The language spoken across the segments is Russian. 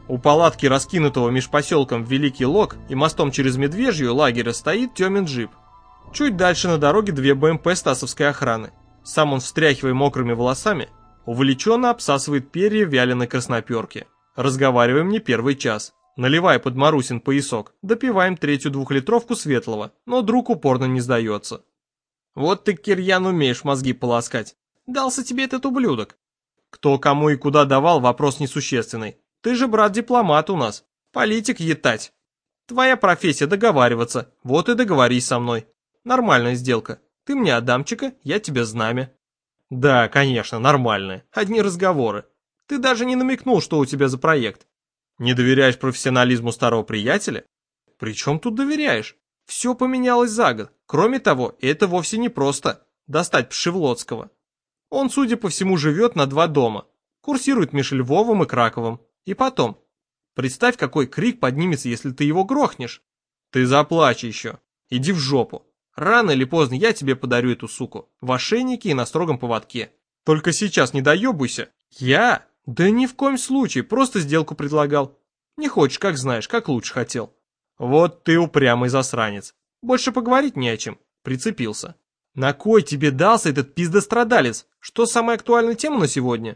У палатки, раскинутого меж поселком Великий Лог и мостом через Медвежью лагеря, стоит Тёмин джип. Чуть дальше на дороге 2 БМП стасовской охраны. Сам он, встряхивая мокрыми волосами, увлеченно обсасывает перья вяленой красноперки. Разговариваем не первый час. Наливая под Марусин поясок, допиваем 3-ю 2-литровку светлого, но друг упорно не сдается. Вот ты, Кирьян, умеешь мозги полоскать. Дался тебе этот ублюдок. Кто кому и куда давал, вопрос несущественный. Ты же брат-дипломат у нас, политик етать. Твоя профессия договариваться, вот и договорись со мной. Нормальная сделка. Ты мне Адамчика, я тебе Знамя. Да, конечно, нормальная, одни разговоры. Ты даже не намекнул, что у тебя за проект. Не доверяешь профессионализму старого приятеля? При чем тут доверяешь? Все поменялось за год. Кроме того, это вовсе не просто достать Пшевлодского. Он, судя по всему, живет на 2 дома. Курсирует между Львовом и Краковом. И потом, представь, какой крик поднимется, если ты его грохнешь. Ты заплачь еще. Иди в жопу. Рано или поздно я тебе подарю эту суку. В ошейнике и на строгом поводке. Только сейчас не доебуйся. Я? Да ни в коем случае, просто сделку предлагал. Не хочешь, как знаешь, как лучше хотел. Вот ты упрямый засранец. Больше поговорить не о чем. Прицепился. На кой тебе дался этот пиздострадалец? Что самая актуальная тема на сегодня?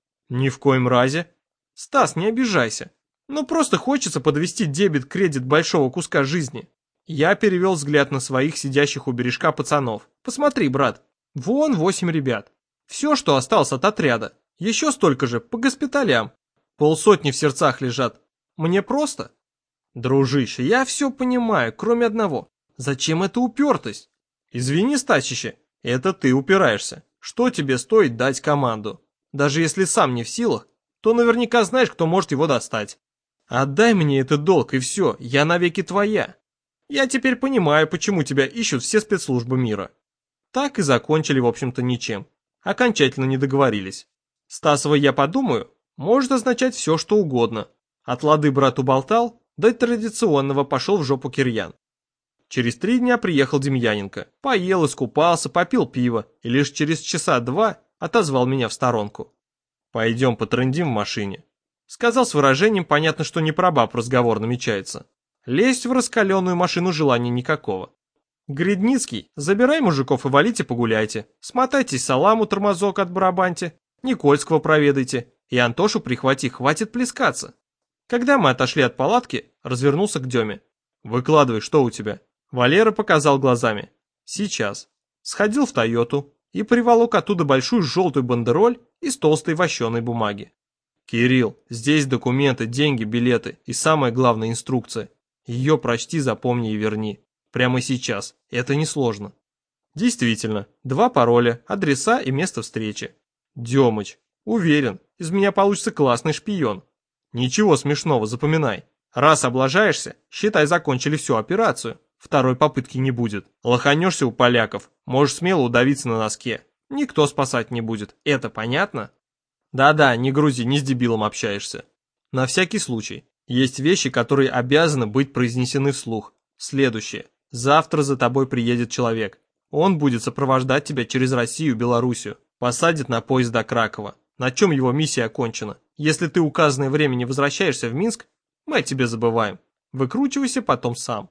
Ни в коем разе. Стас, не обижайся. Ну просто хочется подвести дебет-кредит большого куска жизни. Я перевел взгляд на своих сидящих у бережка пацанов. Посмотри, брат, вон 8 ребят. Все, что осталось от отряда. Еще столько же по госпиталям. 50 в сердцах лежат. Мне просто? Дружище, я все понимаю, кроме одного. Зачем эта упертость? Извини, Стасище, это ты упираешься. Что тебе стоит дать команду? Даже если сам не в силах, то наверняка знаешь, кто может его достать. Отдай мне этот долг, и все, я навеки твоя. Я теперь понимаю, почему тебя ищут все спецслужбы мира. Так и закончили, в общем-то, ничем. Окончательно не договорились. Стасова «я подумаю» может означать все, что угодно. От лады брат уболтал, до традиционного пошел в жопу Кирьян. Через 3 дня приехал Демьяненко. Поел, искупался, попил пиво, и лишь через часа 2 отозвал меня в сторонку. «Пойдем потрындим в машине», — сказал с выражением, понятно, что не про баб разговор намечается. Лезть в раскаленную машину желания никакого. Гридницкий, забирай мужиков и валите погуляйте. Смотайтесь Саламу тормозок от барабанте, Никольского проведайте, и Антошу прихвати, хватит плескаться. Когда мы отошли от палатки, развернулся к Деме. Выкладывай, что у тебя? Валера показал глазами. Сейчас. Сходил в Тойоту и приволок оттуда большую желтую бандероль из толстой вощеной бумаги. Кирилл, здесь документы, деньги, билеты и самое главное инструкция. Ее прочти, запомни и верни. Прямо сейчас. Это несложно. Действительно, 2 пароля, адреса и место встречи. Демыч, уверен, из меня получится классный шпион. Ничего смешного, запоминай. Раз облажаешься, считай, закончили всю операцию. Второй попытки не будет. Лоханешься у поляков, можешь смело удавиться на носке. Никто спасать не будет. Это понятно? Да-да, не грузи, не с дебилом общаешься. На всякий случай. Есть вещи, которые обязаны быть произнесены вслух. Следующее. Завтра за тобой приедет человек. Он будет сопровождать тебя через Россию, Белоруссию. Посадит на поезд до Кракова. На чем его миссия окончена. Если ты указанное время не возвращаешься в Минск, мы о тебе забываем. Выкручивайся потом сам.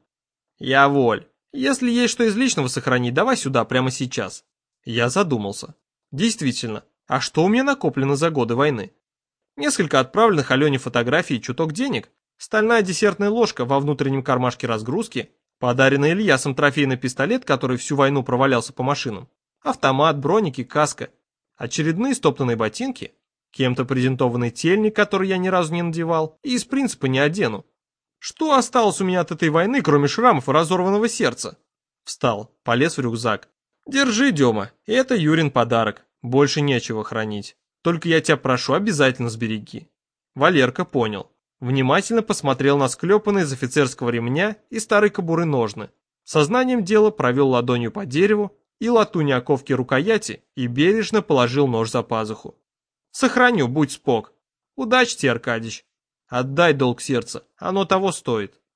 Я воль. Если есть что из личного сохранить, давай сюда прямо сейчас. Я задумался. Действительно, а что у меня накоплено за годы войны? Несколько отправленных Алене фотографий и чуток денег, стальная десертная ложка во внутреннем кармашке разгрузки, подаренный Ильясом трофейный пистолет, который всю войну провалялся по машинам, автомат, броники, каска, очередные стоптанные ботинки, кем-то презентованный тельник, который я ни разу не надевал, и из принципа не одену. Что осталось у меня от этой войны, кроме шрамов и разорванного сердца? Встал, полез в рюкзак. Держи, Дема, это Юрин подарок, больше нечего хранить. Только я тебя прошу, обязательно сбереги. Валерка понял. Внимательно посмотрел на склепанные из офицерского ремня и старой кобуры ножны. Сознанием дела провел ладонью по дереву и латунь оковки рукояти и бережно положил нож за пазуху. Сохраню, будь спок. Удачи тебе, Аркадьич. Отдай долг сердца, оно того стоит.